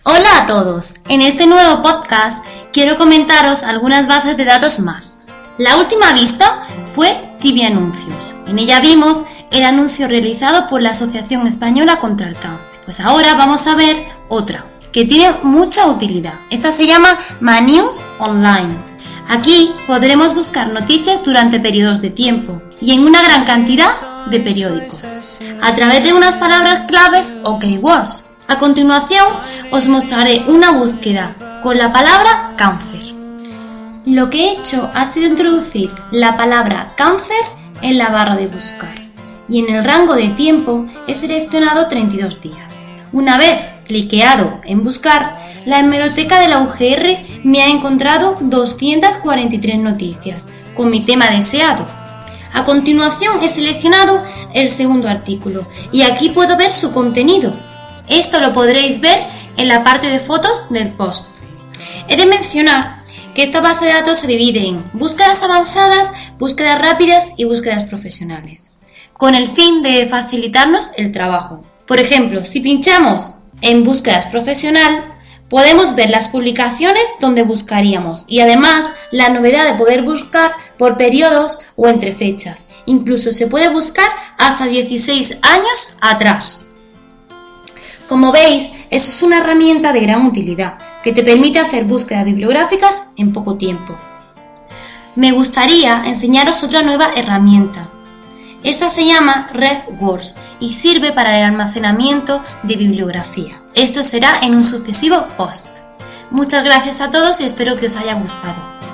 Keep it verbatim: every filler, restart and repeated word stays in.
Hola a todos, en este nuevo podcast quiero comentaros algunas bases de datos más. La última vista fue T V Anuncios. En ella vimos el anuncio realizado por la Asociación Española contra el Cáncer. Pues ahora vamos a ver otra, que tiene mucha utilidad. Esta se llama MyNews Online. Aquí podremos buscar noticias durante periodos de tiempo y en una gran cantidad de periódicos, a través de unas palabras claves o keywords. A continuación os mostraré una búsqueda con la palabra cáncer. Lo que he hecho ha sido introducir la palabra cáncer en la barra de buscar y en el rango de tiempo he seleccionado treinta y dos días. Una vez cliqueado en buscar, la hemeroteca de la U G R me ha encontrado doscientas cuarenta y tres noticias con mi tema deseado. A continuación he seleccionado el segundo artículo y aquí puedo ver su contenido. Esto lo podréis ver en la parte de fotos del post. He de mencionar que esta base de datos se divide en búsquedas avanzadas, búsquedas rápidas y búsquedas profesionales, con el fin de facilitarnos el trabajo. Por ejemplo, si pinchamos en búsquedas profesional, podemos ver las publicaciones donde buscaríamos y además la novedad de poder buscar por periodos o entre fechas. Incluso se puede buscar hasta dieciséis años atrás. Como veis, eso es una herramienta de gran utilidad que te permite hacer búsquedas bibliográficas en poco tiempo. Me gustaría enseñaros otra nueva herramienta. Esta se llama RefWords y sirve para el almacenamiento de bibliografía. Esto será en un sucesivo post. Muchas gracias a todos y espero que os haya gustado.